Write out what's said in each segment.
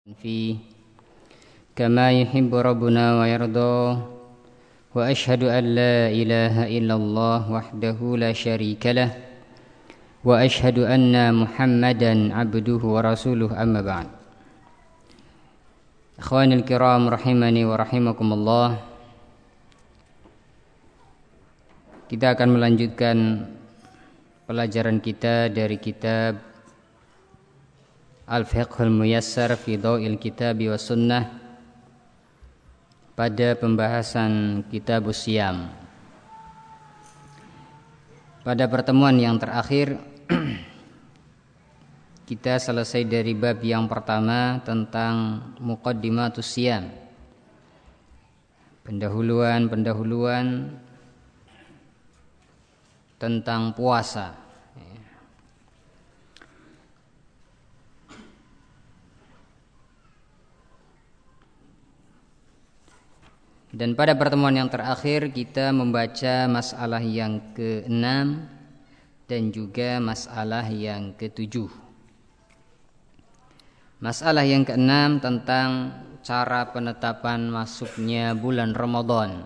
فيه كما يحب ربنا ويرضى وأشهد أن لا إله إلا الله وحده لا شريك له وأشهد أن محمدا عبده ورسوله أما بعد. Ikhwani al-kiram rahimani wa rahimakumullah. Kita akan melanjutkan pelajaran kita dari kitab Al-Fiqhul Muyassar fi Dhaw'il Kitabi wa Sunnah pada pembahasan Kitabus Siyam. Pada pertemuan yang terakhir kita selesai dari bab yang pertama tentang Muqaddimatus Siyam, pendahuluan tentang puasa. Dan pada pertemuan yang terakhir kita membaca masalah yang ke-6 dan juga masalah yang ke-7. Masalah yang ke-6 tentang cara penetapan masuknya bulan Ramadan,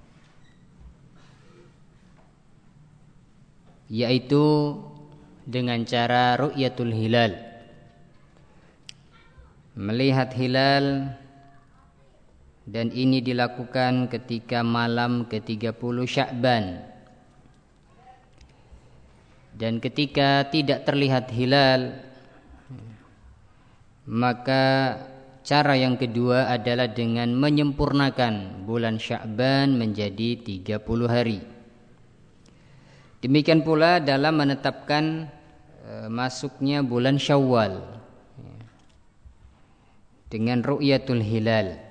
yaitu dengan cara ru'yatul hilal, melihat hilal. Dan ini dilakukan ketika malam ke-30 Sya'ban. Dan ketika tidak terlihat hilal, maka cara yang kedua adalah dengan menyempurnakan bulan Sya'ban menjadi 30 hari. Demikian pula dalam menetapkan masuknya bulan Syawal dengan ru'yatul hilal.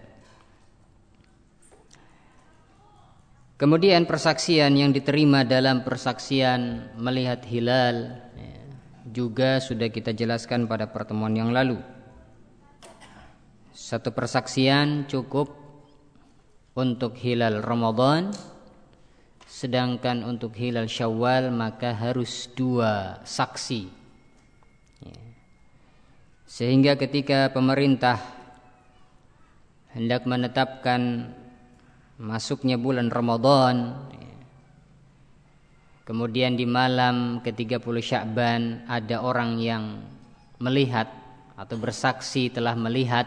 Kemudian persaksian yang diterima dalam persaksian melihat hilal juga sudah kita jelaskan pada pertemuan yang lalu. Satu persaksian cukup untuk hilal Ramadan, sedangkan untuk hilal Syawal maka harus 2 saksi. Sehingga ketika pemerintah hendak menetapkan masuknya bulan Ramadan, kemudian di malam ke-30 Sya'ban ada orang yang melihat atau bersaksi telah melihat,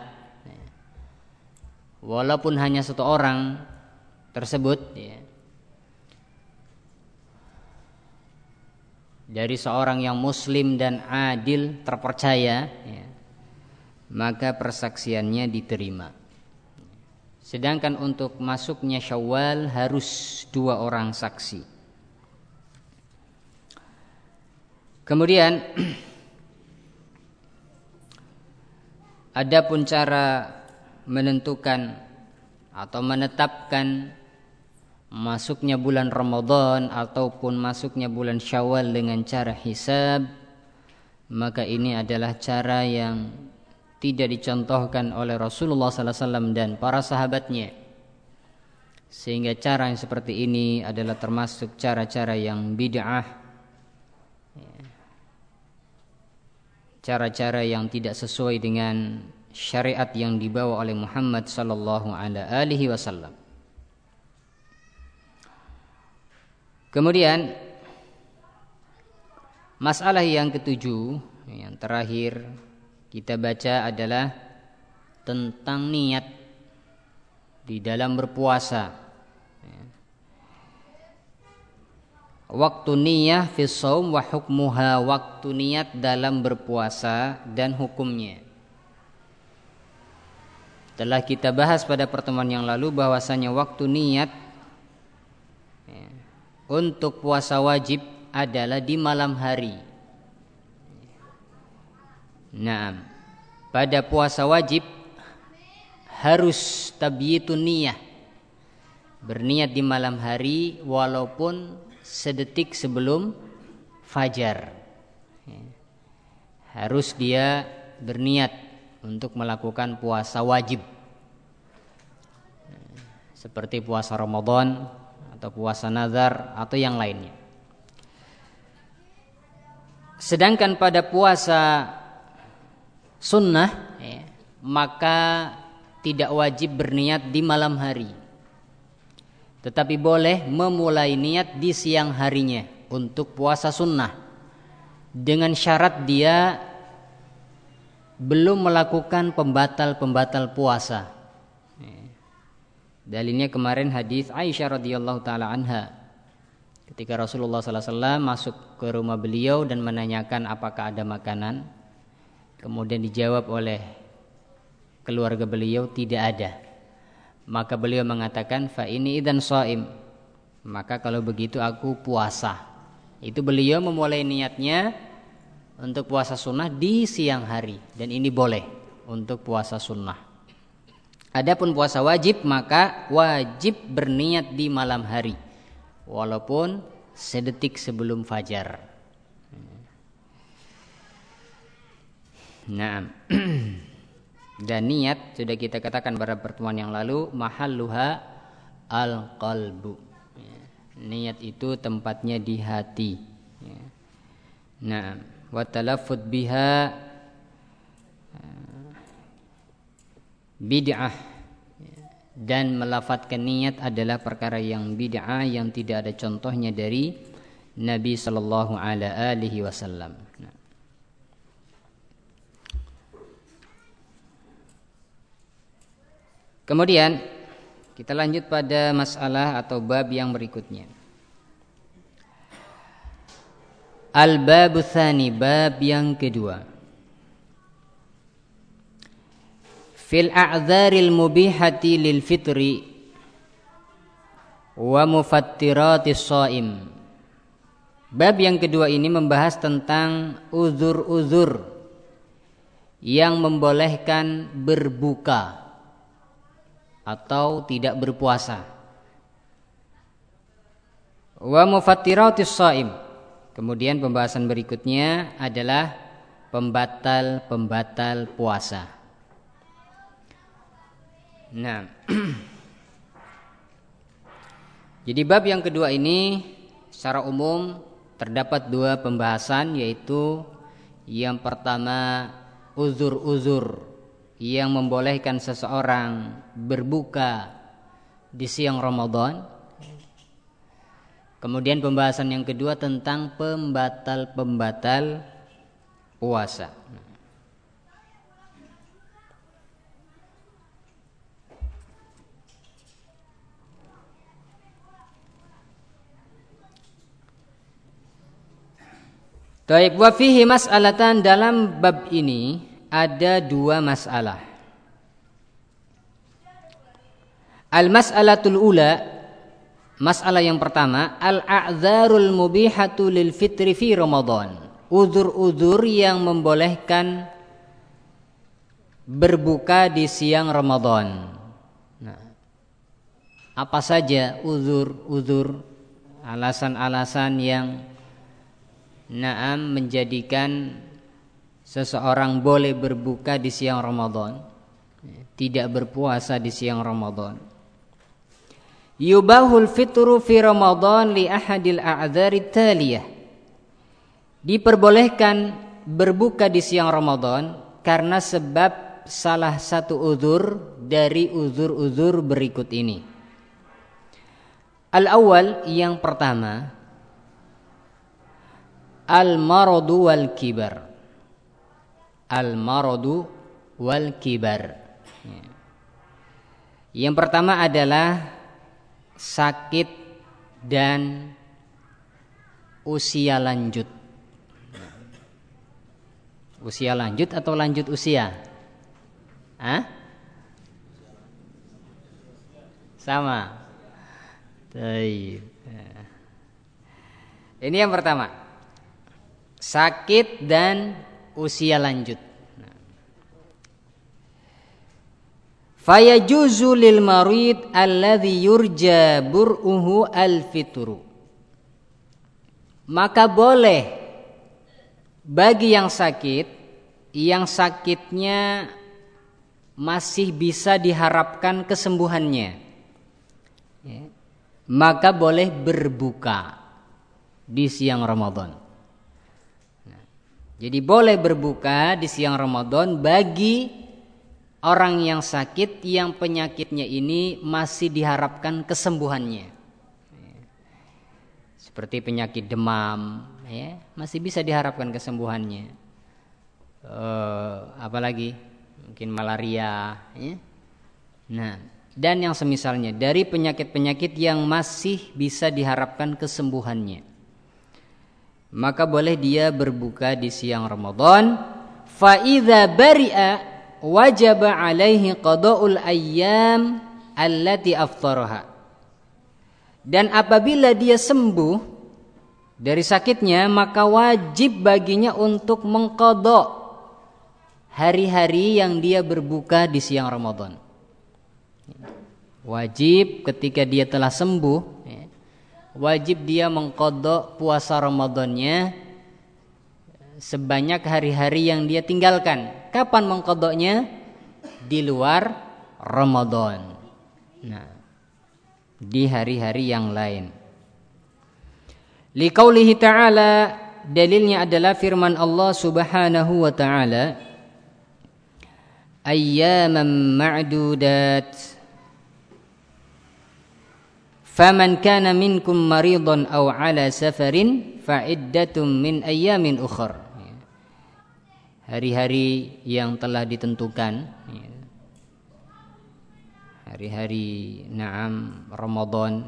walaupun hanya 1 orang tersebut dari seorang yang muslim dan adil terpercaya, maka persaksiannya diterima. Sedangkan untuk masuknya Syawal harus 2 orang saksi. Kemudian adapun cara menentukan atau menetapkan masuknya bulan Ramadan ataupun masuknya bulan Syawal dengan cara hisab, maka ini adalah cara yang tidak dicontohkan oleh Rasulullah SAW dan para sahabatnya. Sehingga cara yang seperti ini adalah termasuk cara-cara yang bid'ah, cara-cara yang tidak sesuai dengan syariat yang dibawa oleh Muhammad SAW. Kemudian masalah yang ke-7, yang terakhir kita baca adalah tentang niat di dalam berpuasa. Waktu niyah fi shaum wa hukmuha, waktu niat dalam berpuasa dan hukumnya. Telah kita bahas pada pertemuan yang lalu bahwasanya waktu niat untuk puasa wajib adalah di malam hari. Nah, pada puasa wajib harus tabyitun niyah, berniat di malam hari walaupun sedetik sebelum fajar. Harus dia berniat untuk melakukan puasa wajib, seperti puasa Ramadan atau puasa nazar atau yang lainnya. Sedangkan pada puasa sunnah maka tidak wajib berniat di malam hari, tetapi boleh memulai niat di siang harinya untuk puasa sunnah, dengan syarat dia belum melakukan pembatal-pembatal puasa. Dalilnya kemarin hadis Aisyah radhiyallahu taala anha, ketika Rasulullah sallallahu alaihi wasallam masuk ke rumah beliau dan menanyakan apakah ada makanan, kemudian dijawab oleh keluarga beliau tidak ada. Maka beliau mengatakan fa ini idzan shaim, maka kalau begitu aku puasa. Itu beliau memulai niatnya untuk puasa sunnah di siang hari, dan ini boleh untuk puasa sunnah. Adapun puasa wajib, maka wajib berniat di malam hari walaupun sedetik sebelum fajar. Nah, dan niat sudah kita katakan pada pertemuan yang lalu, mahalluha al-qalbu. Niat itu tempatnya di hati. Nah, wa talaffuz biha bid'ah, dan melafadzkan niat adalah perkara yang bid'ah yang tidak ada contohnya dari Nabi sallallahu alaihi wasallam. Kemudian kita lanjut pada masalah atau bab yang berikutnya. Al-babu tsani, bab yang kedua. Fil a'dzaril mubihati lil fitri wa mufattiratis shaim. Bab yang kedua ini membahas tentang uzur-uzur yang membolehkan berbuka atau tidak berpuasa. Wa mufattiratis shaim. Kemudian pembahasan berikutnya adalah pembatal-pembatal puasa. Nah, jadi bab yang kedua ini secara umum terdapat dua pembahasan, yaitu yang pertama uzur-uzur yang membolehkan seseorang berbuka di siang Ramadan. Kemudian pembahasan yang kedua tentang pembatal-pembatal puasa. Taib, wa fihi mas'alatan, dalam bab ini ada dua masalah. Al-mas'alatul ula, masalah yang pertama, al-a'dzarul mubihatu lil fitri fi Ramadan. Uzur-uzur yang membolehkan berbuka di siang Ramadan. Nah, apa saja uzur-uzur, alasan-alasan yang menjadikan seseorang boleh berbuka di siang Ramadan, tidak berpuasa di siang Ramadan. Yubahul fitru fi Ramadan li ahadil a'dzari taliyah. Diperbolehkan berbuka di siang Ramadan karena sebab salah satu uzur dari uzur-uzur berikut ini. Al-awwal, yang pertama, al-maradu wal kibar. Al-maradu wal kibar. Yang pertama adalah sakit dan usia lanjut. Usia lanjut atau lanjut usia? Sama. Ini yang pertama, sakit dan usia lanjut. Fayajuzu lil marid alladhi yurja bur'uhu al-fitru. Maka boleh bagi yang sakit, yang sakitnya masih bisa diharapkan kesembuhannya, maka boleh berbuka di siang Ramadan. Jadi boleh berbuka di siang Ramadan bagi orang yang sakit yang penyakitnya ini masih diharapkan kesembuhannya. Seperti penyakit demam, ya, masih bisa diharapkan kesembuhannya. Apalagi mungkin malaria, ya. Nah, dan yang semisalnya dari penyakit-penyakit yang masih bisa diharapkan kesembuhannya, maka boleh dia berbuka di siang Ramadan. Fa idza bari'a wajaba alaihi qada'ul ayyam allati aftaraha. Dan apabila dia sembuh dari sakitnya, maka wajib baginya untuk mengqadha hari-hari yang dia berbuka di siang Ramadan. Wajib ketika dia telah sembuh, wajib dia mengqadha puasa Ramadannya sebanyak hari-hari yang dia tinggalkan. Kapan mengqadhanya? Di luar Ramadan. Nah, di hari-hari yang lain. Liqaulihi ta'ala, dalilnya adalah firman Allah Subhanahu wa ta'ala, ayyaman ma'dudat, faman kana minkum maridan aw ala safarin fa'iddatum min ayyamin ukhar. Hari-hari yang telah ditentukan, hari-hari Ramadan.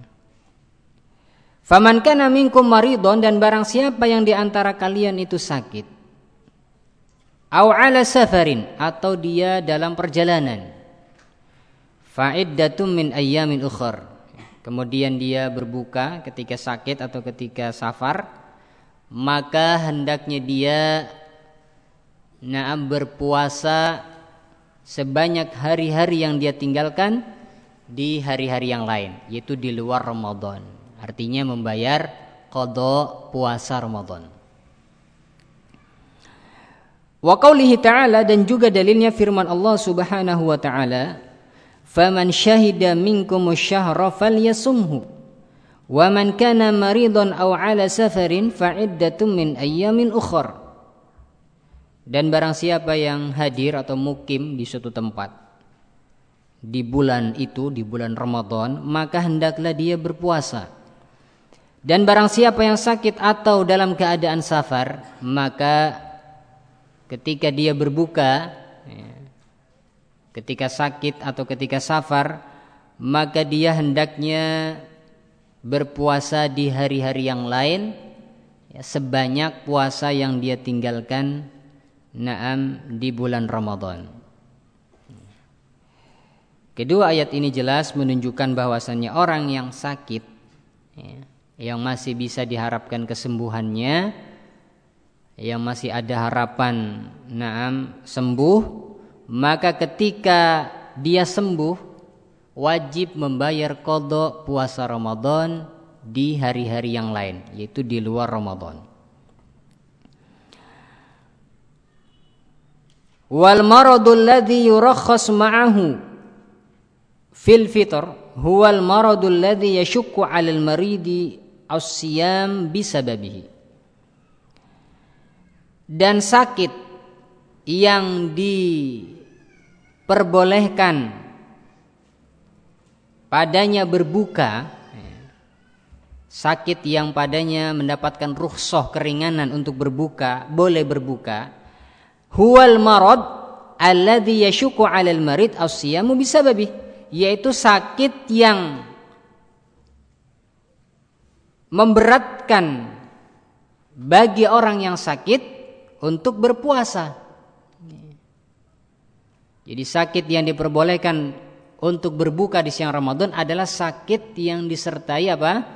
Faman kana minkum maridan, dan barang siapa yang di antara kalian itu sakit, aw ala safarin, atau dia dalam perjalanan, fa'iddatum min ayyamin ukhar, kemudian dia berbuka ketika sakit atau ketika safar, maka hendaknya dia berpuasa sebanyak hari-hari yang dia tinggalkan di hari-hari yang lain, yaitu di luar Ramadan. Artinya membayar qadha puasa Ramadan. Wa qaulihi ta'ala, dan juga dalilnya firman Allah Subhanahu wa ta'ala, faman syahida minkumus syahra falyasumhu wa man kana maridan aw ala safarin fa'iddatum min ayyamin ukhar. Dan barang siapa yang hadir atau mukim di suatu tempat di bulan itu, di bulan Ramadan, maka hendaklah dia berpuasa. Dan barang siapa yang sakit atau dalam keadaan safar, maka ketika dia berbuka, ketika sakit atau ketika safar, maka dia hendaknya berpuasa di hari-hari yang lain, sebanyak puasa yang dia tinggalkan di bulan Ramadan. Kedua ayat ini jelas menunjukkan bahwasannya orang yang sakit, yang masih bisa diharapkan kesembuhannya, yang masih ada harapan sembuh, maka ketika dia sembuh wajib membayar qadha puasa Ramadan di hari-hari yang lain, yaitu di luar Ramadan. Wal maradul ladzi yurakhas ma'ahu fil fitr huwal maradul ladzi yashukku 'alal maridi as-siyam bisababihi. Dan sakit yang diperbolehkan padanya berbuka, sakit yang padanya mendapatkan rukhsah, keringanan untuk berbuka, boleh berbuka, huwal marad alladhi yashukku 'alal marid as-siyamu bisababi, yaitu sakit yang memberatkan bagi orang yang sakit untuk berpuasa. Jadi sakit yang diperbolehkan untuk berbuka di siang Ramadan adalah sakit yang disertai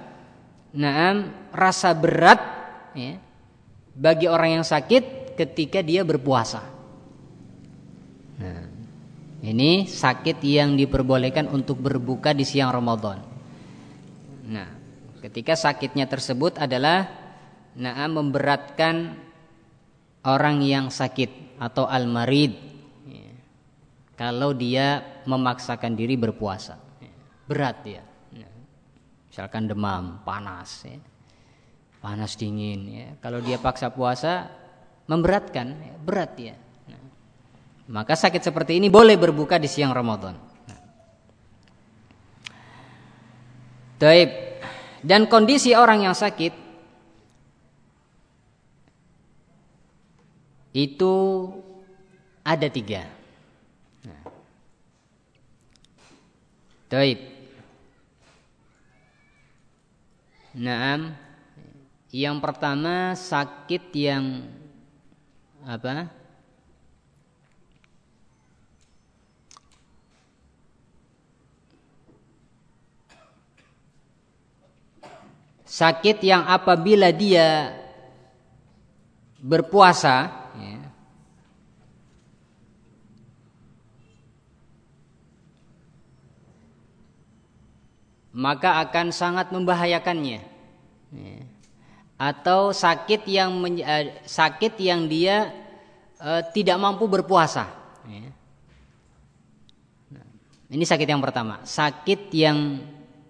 rasa berat, bagi orang yang sakit ketika dia berpuasa. Nah, ini sakit yang diperbolehkan untuk berbuka di siang Ramadan. Nah, ketika sakitnya tersebut adalah memberatkan orang yang sakit atau al-marid, kalau dia memaksakan diri berpuasa, berat dia. Misalkan demam, panas, panas dingin, kalau dia paksa puasa memberatkan, berat dia. maka sakit seperti ini boleh berbuka di siang Ramadan. Taib. Dan kondisi orang yang sakit itu ada 3. Taib. Naam. Yang pertama sakit yang apa? Sakit yang apabila dia berpuasa, ya, maka akan sangat membahayakannya. Ya. Atau sakit yang dia tidak mampu berpuasa. Ya. Nah, ini sakit yang pertama. Sakit yang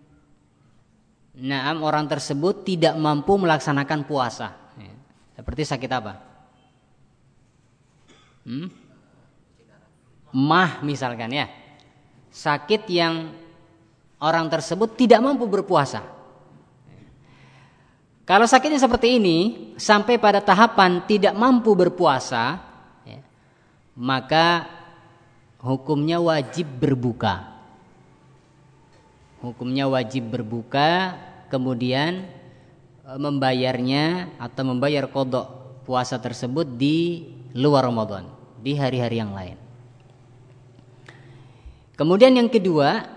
orang tersebut tidak mampu melaksanakan puasa. Ya. Seperti sakit apa? Mah misalkan ya. Sakit yang orang tersebut tidak mampu berpuasa. Kalau sakitnya seperti ini sampai pada tahapan tidak mampu berpuasa, ya, maka hukumnya wajib berbuka. Hukumnya wajib berbuka, kemudian membayarnya atau membayar qada puasa tersebut di luar Ramadan, di hari-hari yang lain. Kemudian yang kedua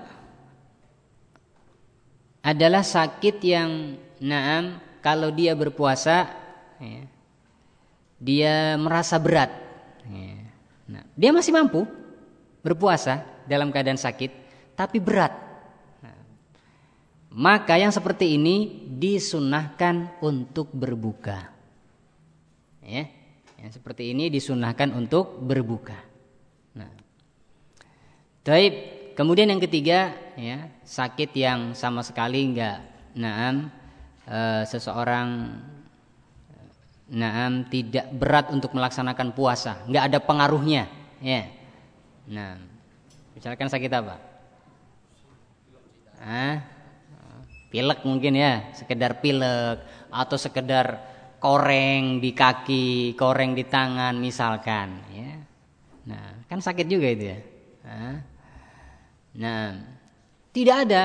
adalah sakit yang kalau dia berpuasa, ya, dia merasa berat. Ya. Nah, dia masih mampu berpuasa dalam keadaan sakit, tapi berat. Nah, maka yang seperti ini disunnahkan untuk berbuka. Ya, yang seperti ini disunnahkan untuk berbuka. Nah, taib. Kemudian yang ketiga, ya, sakit yang sama sekali enggak seseorang tidak berat untuk melaksanakan puasa, enggak ada pengaruhnya, ya. Nah, misalkan sakit apa? Pilek mungkin ya, sekedar pilek atau sekedar koreng di kaki, koreng di tangan misalkan, ya. Nah, kan sakit juga itu ya. Nah, tidak ada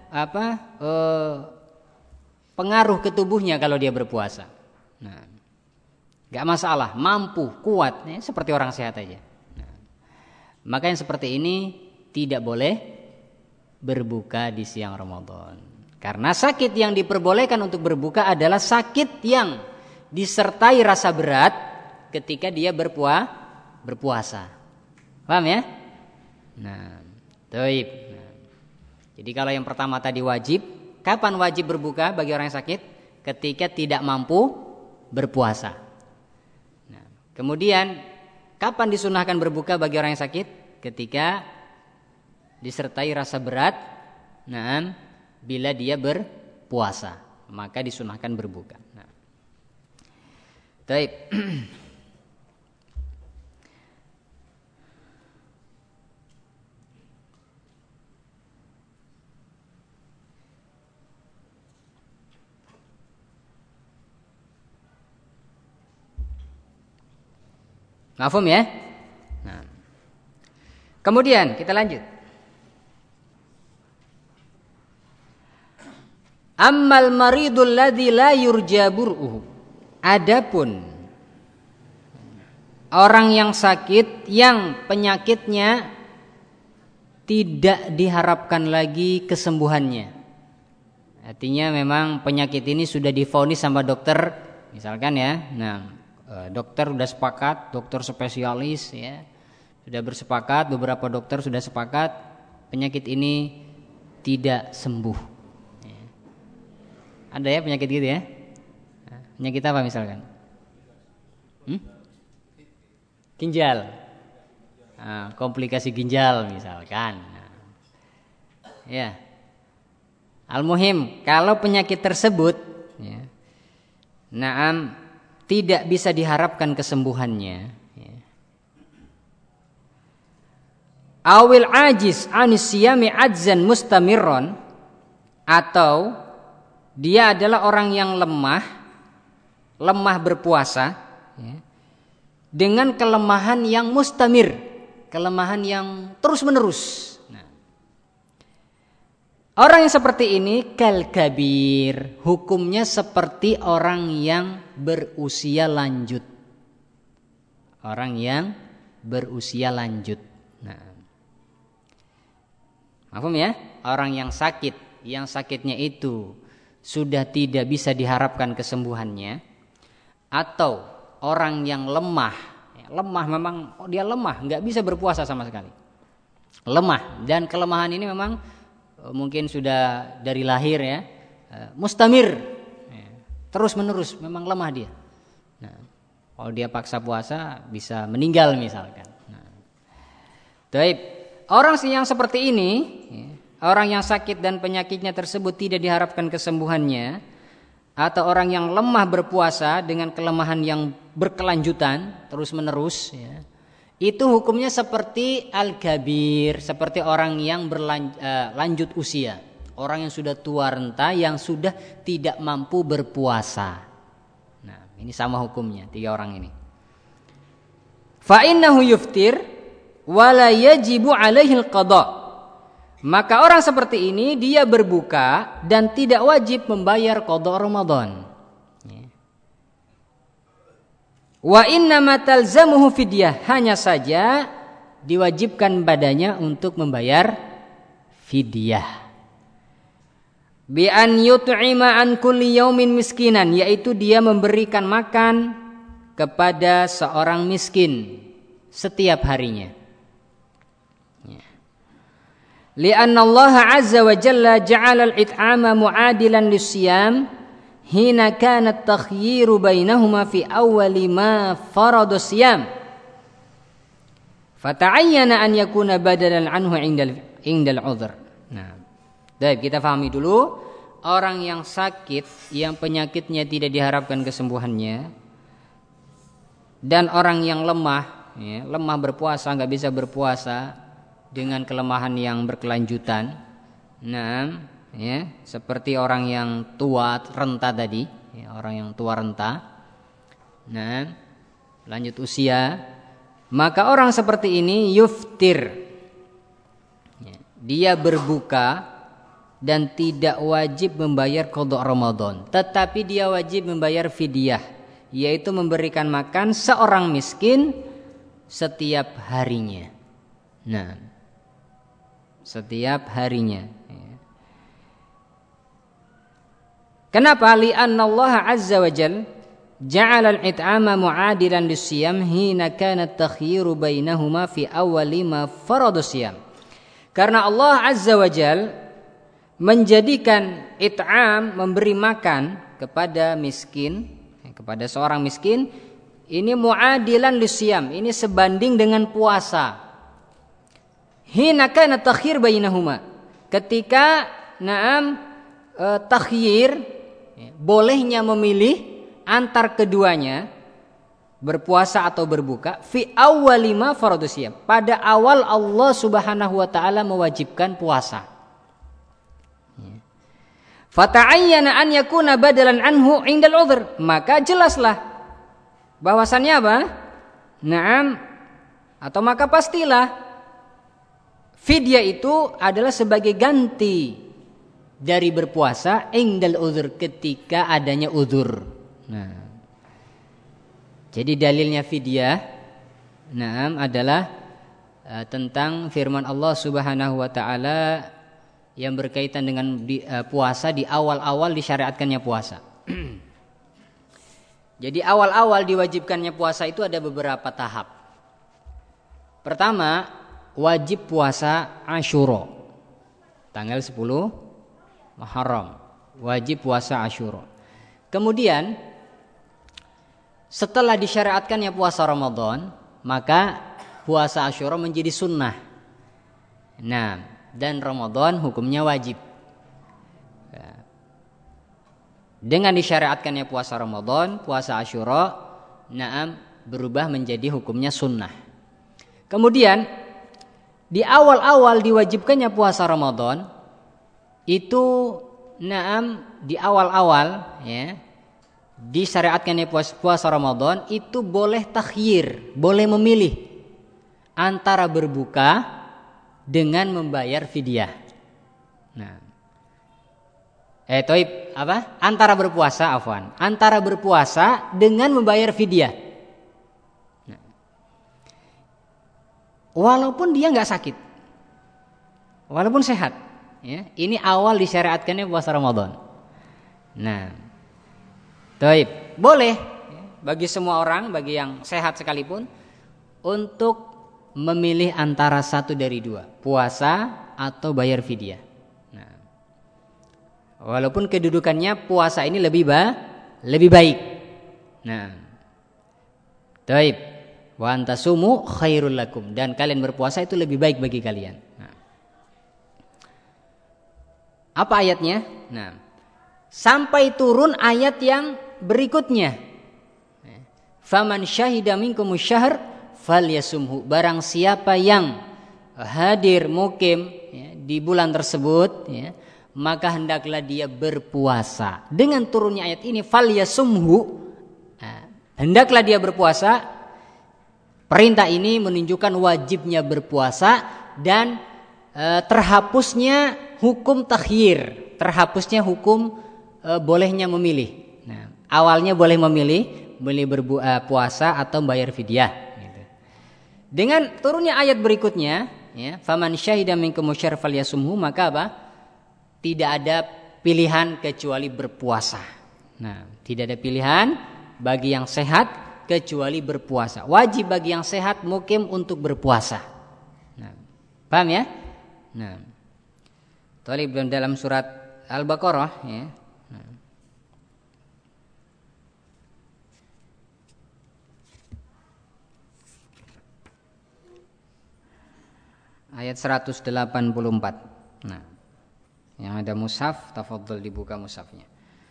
pengaruh ke tubuhnya kalau dia berpuasa. Nah, gak masalah, mampu, kuat, ya, seperti orang sehat aja. Nah, maka yang seperti ini tidak boleh berbuka di siang Ramadan. Karena sakit yang diperbolehkan untuk berbuka adalah sakit yang disertai rasa berat ketika dia berpuasa. Paham ya? Nah, taib. Nah, jadi kalau yang pertama tadi wajib, kapan wajib berbuka bagi orang yang sakit? Ketika tidak mampu berpuasa. Nah, kemudian kapan disunahkan berbuka bagi orang yang sakit? Ketika disertai rasa berat. Nah, bila dia berpuasa, maka disunahkan berbuka. Nah, taib. Mafhum ya? Nah. Kemudian kita lanjut. Ammal maridul ladzi la yurja bur'uhu. Adapun orang yang sakit yang penyakitnya tidak diharapkan lagi kesembuhannya. Artinya memang penyakit ini sudah divonis sama dokter, misalkan ya. Nah, dokter sudah sepakat, dokter spesialis ya, sudah bersepakat, beberapa dokter sudah sepakat penyakit ini tidak sembuh. Ya. Ada ya penyakit gitu ya? Penyakit apa misalkan? Ginjal, komplikasi ginjal misalkan. Ya, al-muhim kalau penyakit tersebut, ya, tidak bisa diharapkan kesembuhannya, ya, awil ajiz anis siyami adzan mustamirron, atau dia adalah orang yang lemah berpuasa, ya, dengan kelemahan yang mustamir, kelemahan yang terus menerus. Nah, orang yang seperti ini kal kabir, hukumnya seperti orang yang berusia lanjut. Orang yang berusia lanjut. Nah, paham ya? Orang yang sakit, yang sakitnya itu sudah tidak bisa diharapkan kesembuhannya, atau orang yang lemah memang dia lemah, nggak bisa berpuasa sama sekali, lemah, dan kelemahan ini memang mungkin sudah dari lahir ya, mustamir, terus menerus, memang lemah dia. Nah, kalau dia paksa puasa bisa meninggal misalkan. Nah, baik, orang yang seperti ini, orang yang sakit dan penyakitnya tersebut tidak diharapkan kesembuhannya, atau orang yang lemah berpuasa dengan kelemahan yang berkelanjutan terus menerus, ya, itu hukumnya seperti al-kabir, seperti orang yang lanjut usia, orang yang sudah tua renta, yang sudah tidak mampu berpuasa. Nah, ini sama hukumnya tiga orang ini. Fa innahu yuftir wa la yajibu alaihi al-qada. Maka orang seperti ini dia berbuka dan tidak wajib membayar qada Ramadan. Wa innama talzamuhu fidyah, hanya saja diwajibkan badannya untuk membayar fidyah. Bi an yut'ima an kulli yaumin miskinan, yaitu dia memberikan makan kepada seorang miskin setiap harinya. Li'anna Allah azza wa jalla ja'ala al-it'ama mu'adilan lis-siyam hina kana at-takhyiru bainahuma fi awwali ma farada siyam fata'ayyana an yakuna badalan anhu 'indal 'udhr. Nah, baik, kita pahami dulu orang yang sakit, yang penyakitnya tidak diharapkan kesembuhannya, dan orang yang lemah, ya, lemah berpuasa, nggak bisa berpuasa dengan kelemahan yang berkelanjutan. Nah, ya, seperti orang yang tua renta tadi, ya, orang yang tua renta, nah, lanjut usia, maka orang seperti ini yuftir, ya, dia berbuka dan tidak wajib membayar qada Ramadan, tetapi dia wajib membayar fidyah, yaitu memberikan makan seorang miskin setiap harinya. Nah, setiap harinya. Kenapa? Li'anna Allah azza wa jalla ja'ala al-it'ama mu'adilan lis-siyam hina kana at-takhyiru bainahuma fi awwali ma farada siyam. Karena Allah azza wa jalla menjadikan it'am, memberi makan kepada miskin, kepada seorang miskin, ini mu'adilan lis-siyam, ini sebanding dengan puasa. Hina kana at-takhyir bainahuma, ketika takhyir, bolehnya memilih antar keduanya, berpuasa atau berbuka, fi awwali ma faradu siyam, pada awal Allah Subhanahu wa taala mewajibkan puasa. Fata'ayyana an yakuna badalan anhu 'indal 'udhr, maka jelaslah bahwasannya apa? Naam, atau maka pastilah fidyah itu adalah sebagai ganti dari berpuasa indal uzur, ketika adanya uzur. Nah, jadi dalilnya fidyah, nah, adalah tentang firman Allah Subhanahu wa taala yang berkaitan dengan puasa, di awal-awal disyariatkannya puasa. Jadi awal-awal diwajibkannya puasa itu ada beberapa tahap. Pertama, wajib puasa Asyura, tanggal 10 Muharram, wajib puasa Asyura. Kemudian setelah disyariatkannya puasa Ramadan, maka puasa Asyura menjadi sunnah. Nah, dan Ramadan hukumnya wajib. Dengan disyariatkannya puasa Ramadan, puasa Asyura, berubah menjadi hukumnya sunnah. Kemudian di awal-awal diwajibkannya puasa Ramadan itu di awal-awal ya disyariatkannya puasa Ramadan itu boleh takhyir, boleh memilih antara berbuka dengan membayar fidyah. Antara berpuasa dengan membayar fidyah. Walaupun dia nggak sakit, walaupun sehat, ya, ini awal disyariatkannya puasa Ramadan. Boleh bagi semua orang, bagi yang sehat sekalipun, untuk memilih antara satu dari dua, puasa atau bayar fidyah. Walaupun kedudukannya puasa ini lebih baik. Wa antasumu khairul lakum, dan kalian berpuasa itu lebih baik bagi kalian. Apa ayatnya? Sampai turun ayat yang berikutnya. Faman syahida minkumus syahr falyasumhu. Barang siapa yang hadir mukim di bulan tersebut, maka hendaklah dia berpuasa. Dengan turunnya ayat ini falyasumhu, hendaklah dia berpuasa. Perintah ini menunjukkan wajibnya berpuasa dan terhapusnya hukum takhyir, terhapusnya hukum bolehnya memilih. Awalnya boleh memilih berpuasa atau bayar fidyah. Dengan turunnya ayat berikutnya, faman syahida minkumus syahr falyasumhu, maka apa? Tidak ada pilihan kecuali berpuasa. Tidak ada pilihan bagi yang sehat kecuali berpuasa. Wajib bagi yang sehat mukim untuk berpuasa. Paham ya? Tolib dalam surat Al-Baqarah ya. Ayat 184. Yang ada mushaf, tafadhol dibuka mushafnya.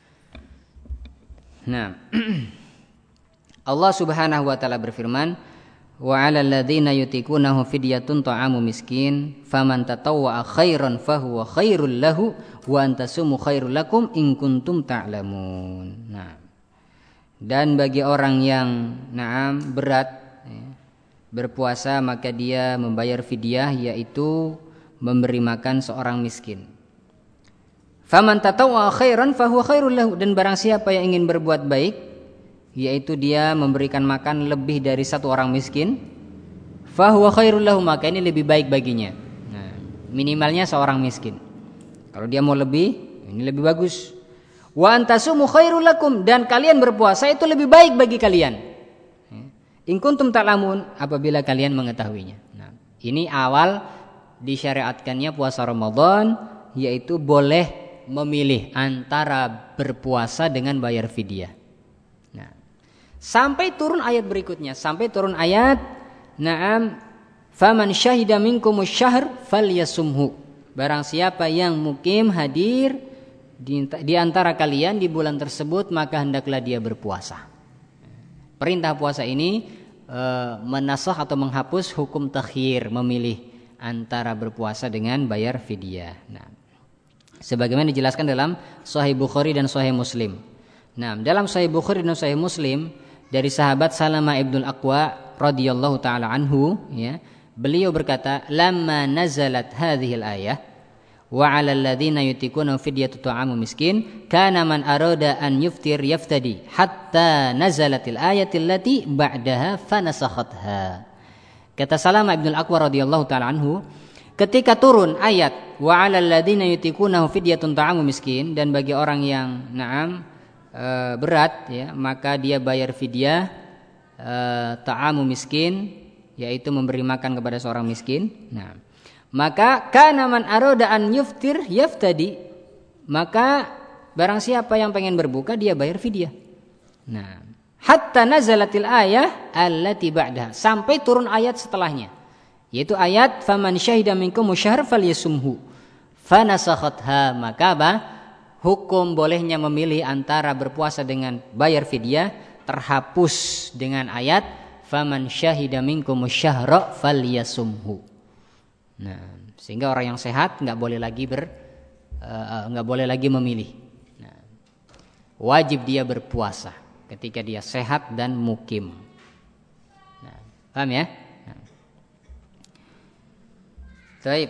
Allah Subhanahu wa taala berfirman, wa 'alal ladzina yutiqunahu fidyatun ta'amu miskin, faman tatawwa'a khairan fahuwa khairul lahu wa antasumu khairul lakum in kuntum ta'lamun. Dan bagi orang yang berat berpuasa, maka dia membayar fidyah, yaitu memberi makan seorang miskin. Faman tatawwa'a khairan fahuwa khairul lahu, dan barang siapa yang ingin berbuat baik, yaitu dia memberikan makan lebih dari satu orang miskin, fahuwa khairul lahu, maka ini lebih baik baginya. Minimalnya seorang miskin. Kalau dia mau lebih, ini lebih bagus. Wa antasumu khairul lakum, dan kalian berpuasa itu lebih baik bagi kalian. In kuntum ta'lamun, apabila kalian mengetahuinya. Ini awal disyariatkannya puasa Ramadan, yaitu boleh memilih antara berpuasa dengan bayar fidyah. Sampai turun ayat berikutnya, sampai turun ayat faman syahida minkumus syahr falyasumhu. Barang siapa yang mukim hadir di antara kalian di bulan tersebut, maka hendaklah dia berpuasa. Perintah puasa ini menasakh atau menghapus hukum takhyir, memilih antara berpuasa dengan bayar fidyah. Sebagaimana dijelaskan dalam Sahih Bukhari dan Sahih Muslim. Dalam Sahih Bukhari dan Sahih Muslim dari sahabat Salamah ibnul Aqwa radhiyallahu taala anhu, ya, beliau berkata, lamma nazalat hadhil ayah wa 'alal ladzina yutiquna fidyatu ta'amu miskin kana man arada an yuftir yaftadi hatta nazalatil ayatil lati ba'daha fanasakhatha. Kata Salamah ibnul Aqwa radhiyallahu taala anhu, ketika turun ayat wa 'alal ladzina yutiquna fidyatun ta'amu miskin, dan bagi orang yang berat, ya, maka dia bayar fidyah ta'amu miskin, yaitu memberi makan kepada seorang miskin. Maka kana man arada an yuftir yaftadi, maka barang siapa yang pengen berbuka dia bayar fidyah. Hatta nazalatil ayah allati ba'daha, sampai turun ayat setelahnya, yaitu ayat faman syahida minkum syahr falyasumhu fanasakhatha. Maka hukum bolehnya memilih antara berpuasa dengan bayar fidyah terhapus dengan ayat faman syahida minkum syahra falyasumhu. Nah, sehingga orang yang sehat nggak boleh lagi memilih. Nah, wajib dia berpuasa ketika dia sehat dan mukim. Nah, paham ya? Nah. Baik.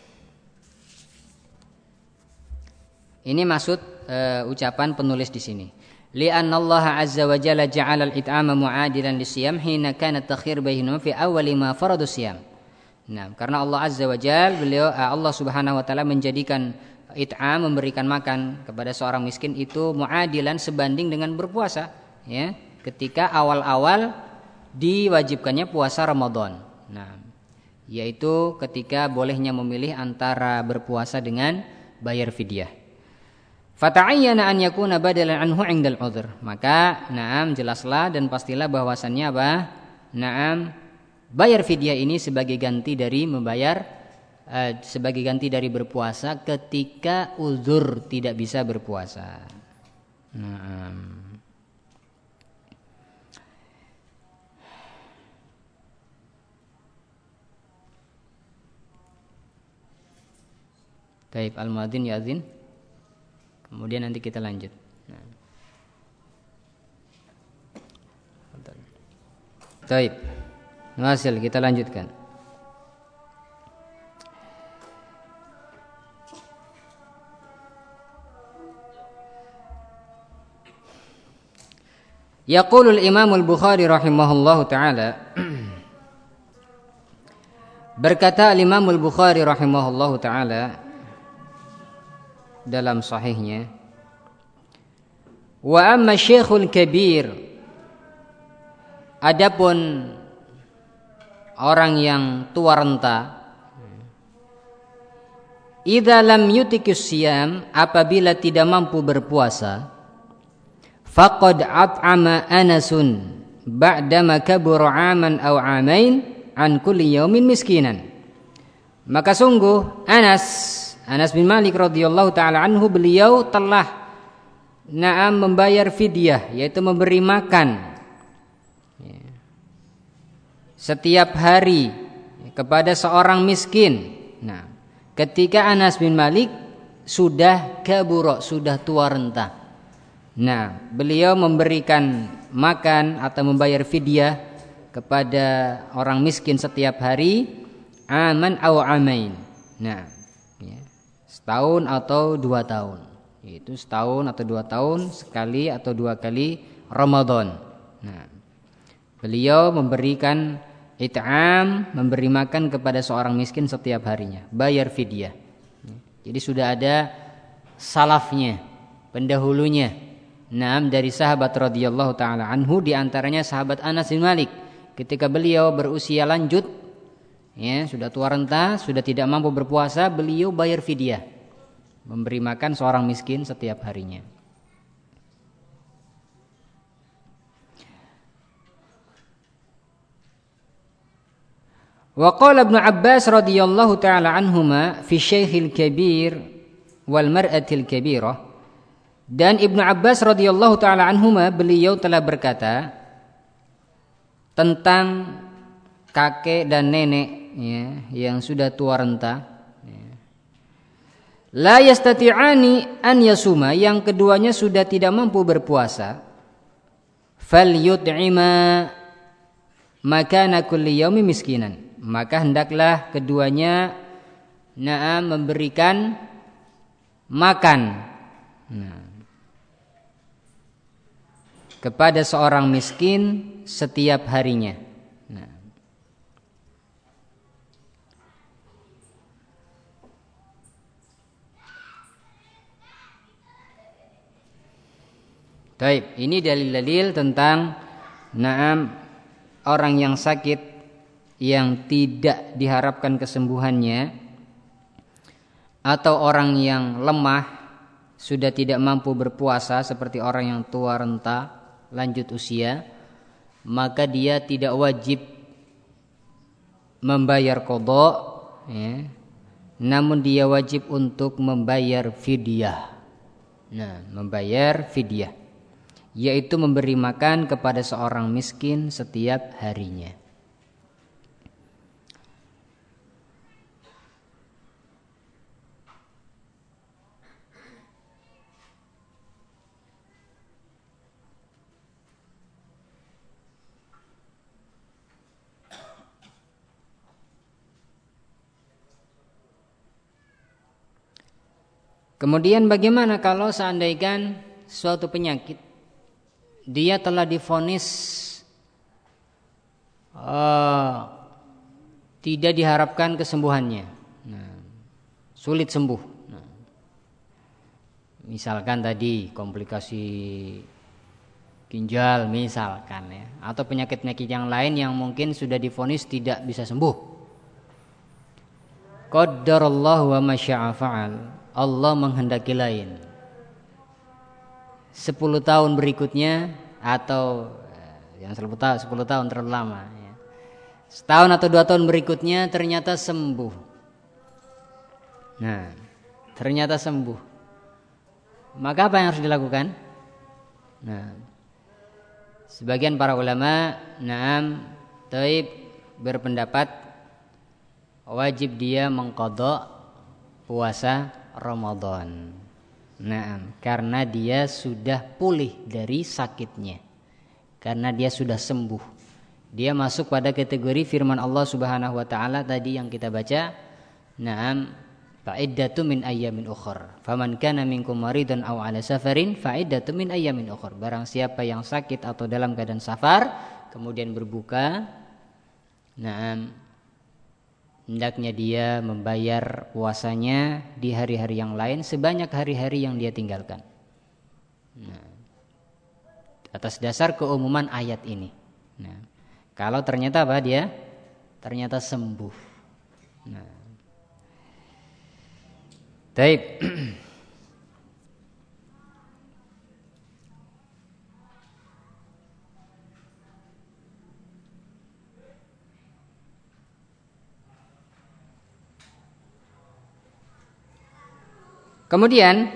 Ini maksud ucapan penulis di sini. Li'anna Allah azza wa jalla ja'ala al-it'ama mu'adilan lis-siyam hina kana at-takhir bainahuma fi awwali ma faradu siyam. Nah, karena Allah azza wa jalla Allah Subhanahu wa taala menjadikan it'am, memberikan makan kepada seorang miskin itu mu'adilan, sebanding dengan berpuasa, ya. Ketika awal-awal diwajibkannya puasa Ramadan. Nah, yaitu ketika bolehnya memilih antara berpuasa dengan bayar fidyah. Fata'ayyana an yakuna badalan anhu 'indal 'udhr. Maka na'am, jelaslah dan pastilah bahwasannya apa? Na'am, bayar fidyah ini sebagai ganti dari berpuasa ketika uzur tidak bisa berpuasa. Na'am. Baik, al-muadzin ya'zin. Kemudian nanti kita lanjut. Baik. Hasil kita lanjutkan. Yaqulul Imam al-Bukhari rahimahullahu taala, berkata Imam al-Bukhari rahimahullahu taala dalam sahihnya, wa amma syekhul kabir, adapun orang yang tua renta, idza lam yutikus siyam, apabila tidak mampu berpuasa, faqad at'ama Anasun ba'dama kabura 'aman aw 'amain an kulli yaumin miskinan. Maka sungguh Anas bin Malik radhiyallahu taala anhu, beliau telah membayar fidyah, yaitu memberi makan setiap hari kepada seorang miskin. Nah, ketika Anas bin Malik sudah kabura, sudah tua renta. Nah, beliau memberikan makan atau membayar fidyah kepada orang miskin setiap hari, aman aw amain. Nah, setahun atau 2 tahun, yaitu setahun atau 2 tahun, sekali atau 2 kali Ramadan. Nah, beliau memberikan it'am, memberi makan kepada seorang miskin setiap harinya, bayar fidyah. Jadi sudah ada salafnya, pendahulunya. Dari sahabat radhiyallahu taala anhu, di antaranya sahabat Anas bin Malik. Ketika beliau berusia lanjut, sudah tua renta, sudah tidak mampu berpuasa, beliau bayar fidyah, memberi makan seorang miskin setiap harinya. Wa qala Ibnu Abbas radhiyallahu taala anhuma fi Syekhil Kabir wal Mar'atil Kabirah. Dan Ibnu Abbas radhiyallahu taala anhuma, beliau telah berkata tentang kakek dan nenek yang sudah tua renta, la yastati'ani an yasuma, yang keduanya sudah tidak mampu berpuasa, fal yut'ima makana kulli yaumi miskinan, maka hendaklah keduanya memberikan makan kepada seorang miskin setiap harinya. Baik, ini dalil-dalil tentang orang yang sakit yang tidak diharapkan kesembuhannya, atau orang yang lemah sudah tidak mampu berpuasa seperti orang yang tua renta lanjut usia, maka dia tidak wajib membayar qadha, namun dia wajib untuk membayar fidyah. Membayar fidyah, yaitu memberi makan kepada seorang miskin setiap harinya. Kemudian bagaimana kalau seandainya suatu penyakit dia telah divonis tidak diharapkan kesembuhannya, sulit sembuh. Misalkan tadi komplikasi ginjal misalkan ya, atau penyakit-penyakit yang lain yang mungkin sudah divonis tidak bisa sembuh. Qaddarallahu wa masya'a fa'al. Allah menghendaki lain. 10 tahun berikutnya atau yang 10 tahun terlalu lama ya. Setahun atau 2 tahun berikutnya ternyata sembuh. Nah, ternyata sembuh. Maka apa yang harus dilakukan? Nah, sebagian para ulama berpendapat wajib dia mengqadha puasa Ramadan. Karena dia sudah pulih dari sakitnya. Karena dia sudah sembuh. Dia masuk pada kategori firman Allah Subhanahu wa taala tadi yang kita baca. Fa'iddatu min ayyamin ukhra. Faman kana minkum maridan aw 'ala safarin fa'iddatu min ayyamin ukhra. Barang siapa yang sakit atau dalam keadaan safar kemudian berbuka, hendaknya dia membayar puasanya di hari-hari yang lain sebanyak hari-hari yang dia tinggalkan. Atas dasar keumuman ayat ini. Kalau ternyata apa dia? Ternyata sembuh. Baik. Kemudian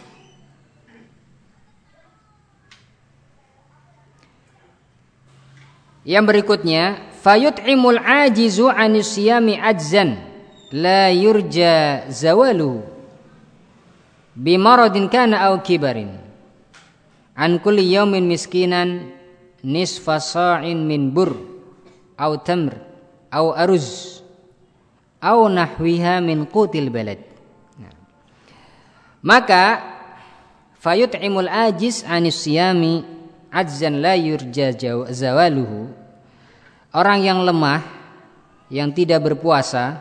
yang berikutnya, fayut'imul ajizu 'anis siyami ajzan la yurja zawaluhu bimaradin kana aw kibarin an kulli yawmin miskinan nisfa sa'in min bur aw tamr aw aruz aw nahwiha min qutil balad. Maka fayut'imul ajiz 'anis siyami ajzan la yurja zawaluhu, orang yang lemah yang tidak berpuasa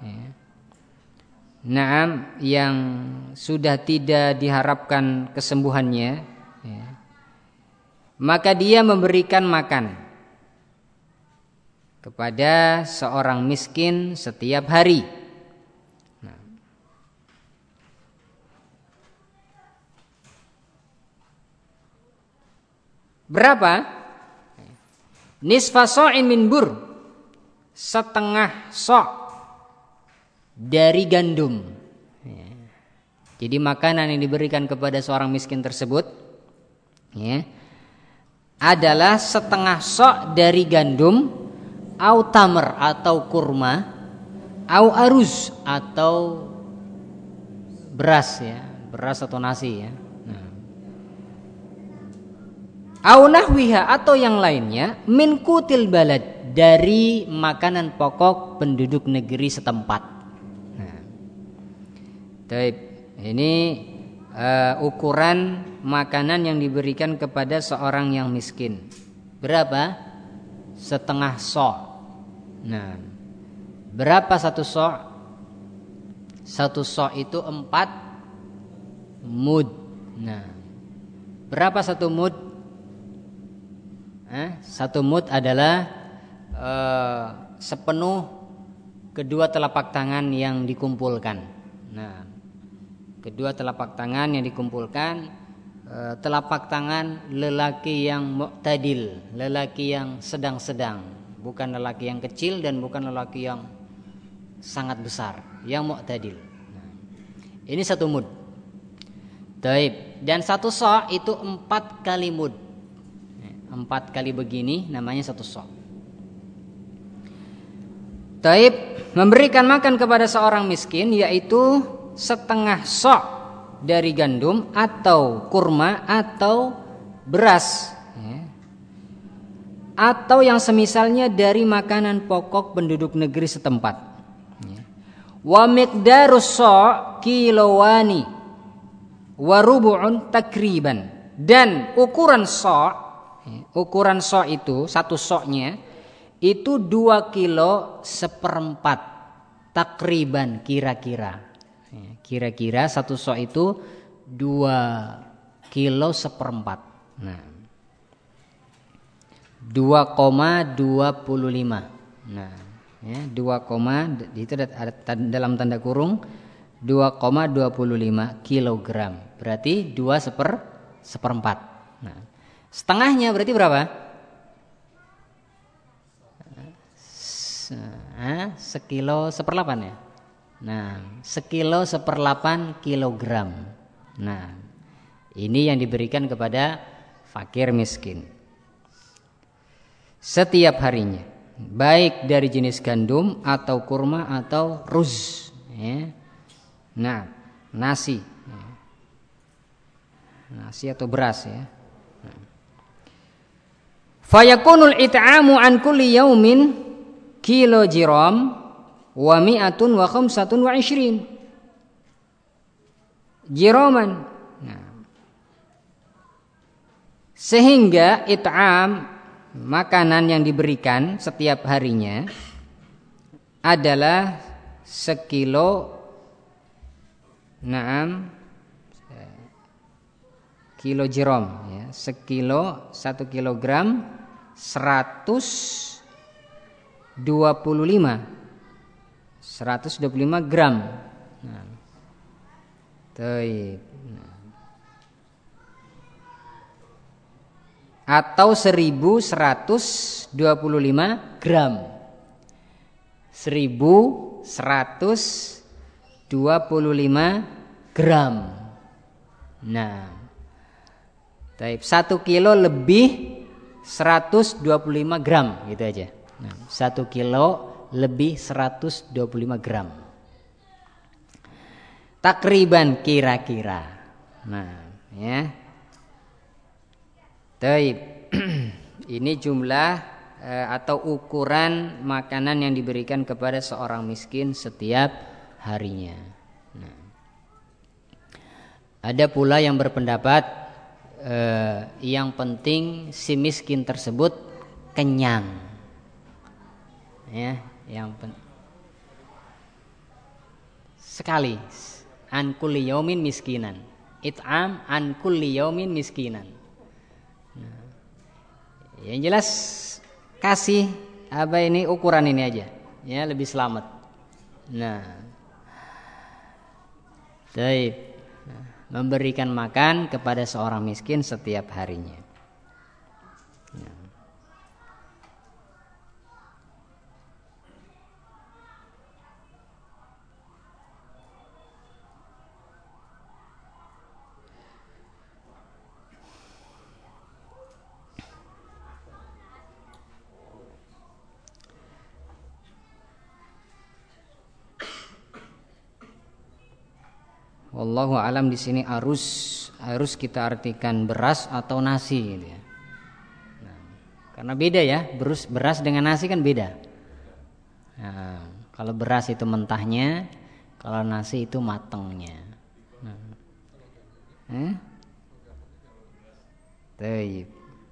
yang sudah tidak diharapkan kesembuhannya, maka dia memberikan makan kepada seorang miskin setiap hari. Berapa? Nisfa sa'in min bur, setengah sok dari gandum. Jadi makanan yang diberikan kepada seorang miskin tersebut adalah setengah sok dari gandum, au tamr atau kurma, au aruz atau beras beras atau nasi au nahwiha atau yang lainnya min qutil balad, dari makanan pokok penduduk negeri setempat. Ini ukuran makanan yang diberikan kepada seorang yang miskin. Berapa? Setengah sok. Berapa satu sok? Satu sok itu 4 mud. Berapa satu mud? Satu mud adalah sepenuh kedua telapak tangan yang dikumpulkan. Kedua telapak tangan yang dikumpulkan, telapak tangan lelaki yang mu'tadil, lelaki yang sedang-sedang, bukan lelaki yang kecil dan bukan lelaki yang sangat besar, yang mu'tadil. Ini satu mud. Dan satu sa' itu 4 kali mud. 4 kali begini namanya satu sok. Memberikan makan kepada seorang miskin yaitu setengah sok dari gandum atau kurma atau beras atau yang semisalnya dari makanan pokok penduduk negeri setempat. Wa miqdarus sok kilowani wa rubu'un takriban. Dan ukuran so' itu, satu so'-nya itu 2 kilo seperempat, takriban, kira-kira. Kira-kira satu so' itu 2 kilo seperempat. Nah, 2,25. Nah, ya, 2, itu ada dalam tanda kurung 2,25 kilogram. Berarti 2 seperempat. Nah, setengahnya berarti berapa? Sekilo seperlapan ya. Nah, sekilo seperlapan kilogram. Nah, ini yang diberikan kepada fakir miskin setiap harinya, baik dari jenis gandum atau kurma atau ruz, ya. Nah, nasi atau beras, ya. Fayakunul it'amu an kulli yaumin kilogram wa mi'atun wa khamsatun wa ishrin jiraman. Nah, sehingga it'am, makanan yang diberikan setiap harinya adalah sekilo, kilogram, ya, sekilo, 1 kilogram 125 gram. Nah, atau 1125 gram. 1125 gram. Nah, 1 kilo lebih 125 gram, gitu aja. Nah, 1 kilo lebih 125 gram. Takriban, kira-kira. Nah, ya. Taib. Ini jumlah atau ukuran makanan yang diberikan kepada seorang miskin setiap harinya. Nah, ada pula yang berpendapat yang penting si miskin tersebut kenyang. Ya, sekali an kulli yaumin miskinan. It'am an kulli yaumin miskinan. Nah, yang jelas kasih ukuran ini aja, ya, lebih selamat. Nah, baik, memberikan makan kepada seorang miskin setiap harinya. Wallahu alam, di sini harus kita artikan beras atau nasi, gitu ya. Nah, karena beda ya, beras dengan nasi kan beda. Nah, kalau beras itu mentahnya, kalau nasi itu matangnya. Taib.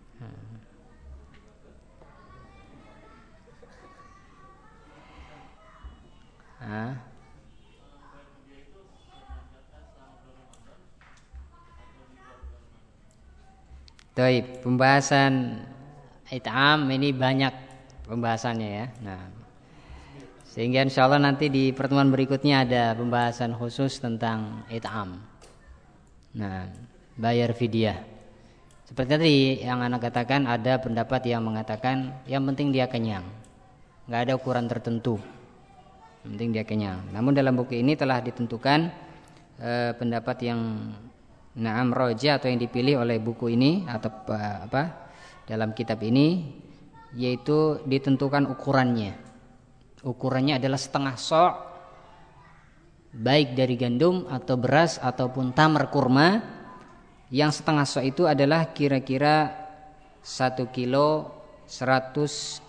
Taib, pembahasan it'am ini banyak pembahasannya, ya. Nah, sehingga insyaallah nanti di pertemuan berikutnya ada pembahasan khusus tentang it'am. Nah, bayar fidyah. Seperti tadi yang anak katakan, ada pendapat yang mengatakan yang penting dia kenyang, nggak ada ukuran tertentu, yang penting dia kenyang. Namun dalam buku ini telah ditentukan pendapat yang roja atau yang dipilih oleh buku ini atau dalam kitab ini, yaitu ditentukan ukurannya. Ukurannya adalah setengah sok, baik dari gandum atau beras ataupun tamar kurma. Yang setengah sok itu adalah kira-kira 1 kilo 125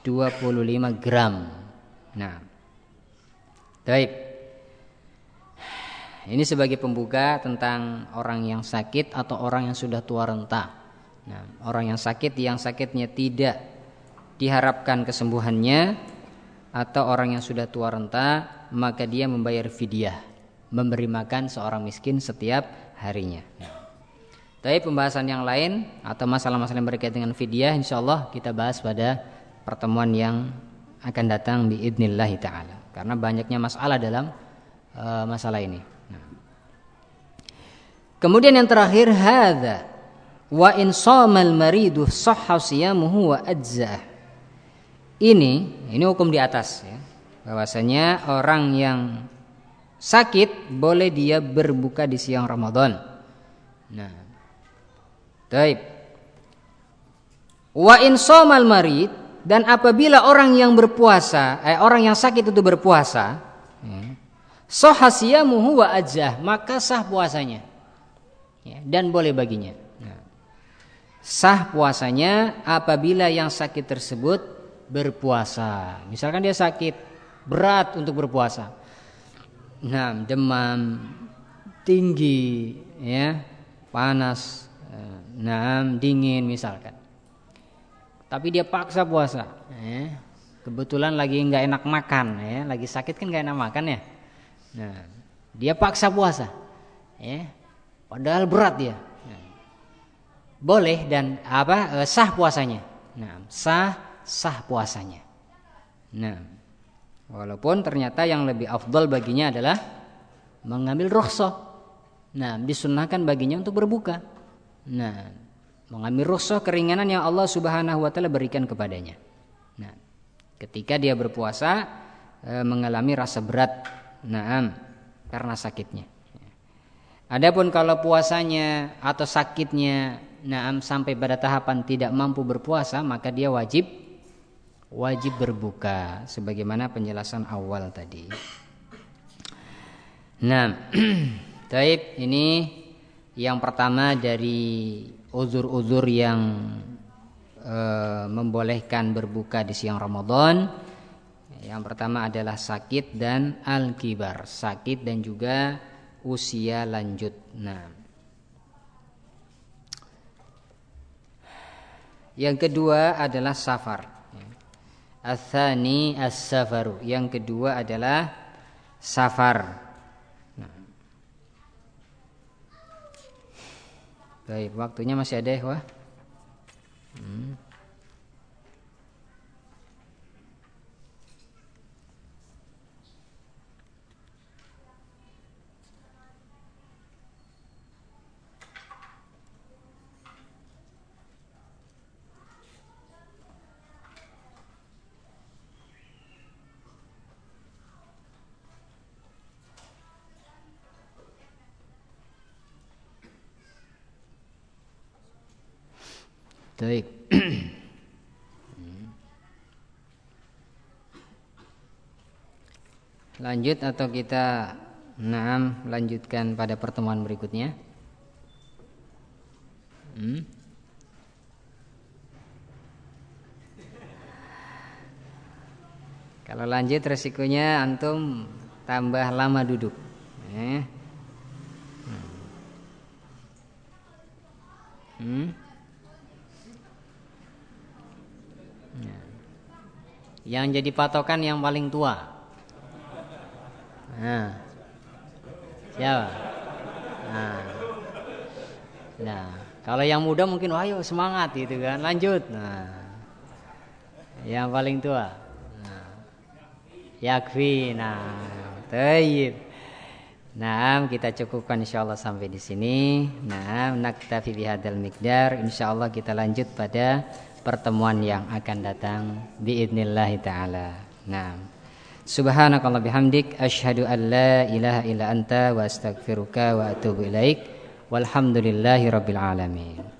gram. Nah, baik. Ini sebagai pembuka tentang orang yang sakit atau orang yang sudah tua renta. Nah, orang yang sakitnya tidak diharapkan kesembuhannya, atau orang yang sudah tua renta, maka dia membayar fidyah, memberi makan seorang miskin setiap harinya. Tapi pembahasan yang lain atau masalah-masalah yang berkaitan dengan fidyah, insyaallah kita bahas pada pertemuan yang akan datang biidznillah ta'ala. Karena banyaknya masalah dalam masalah ini. Kemudian yang terakhir, hadza wa in shamal maridu sahha siyamuhu wa ajza'ah. Ini hukum di atas ya. Bahwasanya orang yang sakit boleh dia berbuka di siang Ramadan. Nah, baik. Wa in shamal marid, dan apabila orang yang berpuasa, orang yang sakit itu berpuasa, sahha siyamuhu wa ajza'ah, maka sah puasanya. Ya, dan boleh baginya. Nah, sah puasanya apabila yang sakit tersebut berpuasa. Misalkan dia sakit berat untuk berpuasa. Nah, demam tinggi, ya, panas, dingin misalkan. Tapi dia paksa puasa. Kebetulan lagi nggak enak makan, ya, lagi sakit kan nggak enak makan ya. Nah, dia paksa puasa, ya. Padahal berat dia. Boleh dan sah puasanya. Nah, sah puasanya. Nah, walaupun ternyata yang lebih afdal baginya adalah mengambil rukhsah. Nah, disunnahkan baginya untuk berbuka. Nah, mengambil rukhsah keringanan yang Allah Subhanahu wa taala berikan kepadanya. Nah, ketika dia berpuasa mengalami rasa berat, karena sakitnya. Adapun kalau puasanya atau sakitnya sampai pada tahapan tidak mampu berpuasa, maka dia wajib berbuka sebagaimana penjelasan awal tadi. Nah, taib, ini yang pertama dari uzur-uzur yang membolehkan berbuka di siang Ramadan. Yang pertama adalah sakit dan al-kibar, sakit dan juga usia lanjut. Nah, yang kedua adalah safar. Ats-tsani as-safaru. Yang kedua adalah safar. Nah. Baik, waktunya masih ada ya, wah. Baik. Lanjut atau kita lanjutkan pada pertemuan berikutnya? Kalau lanjut resikonya antum tambah lama duduk. Yang jadi patokan yang paling tua. Siapa? Nah, kalau yang muda mungkin ayo semangat gitu kan, lanjut. Nah, yang paling tua. Yakfi. Tayyib. Kita cukupkan insyaallah sampai di sini. Naktafi bihadzal miqdar. Insyaallah kita lanjut pada pertemuan yang akan datang biidznillah taala. Subhanakallah bihamdik asyhadu an la ilaha illa anta wa astaghfiruka wa atubu ilaik. Walhamdulillahirabbil alamin.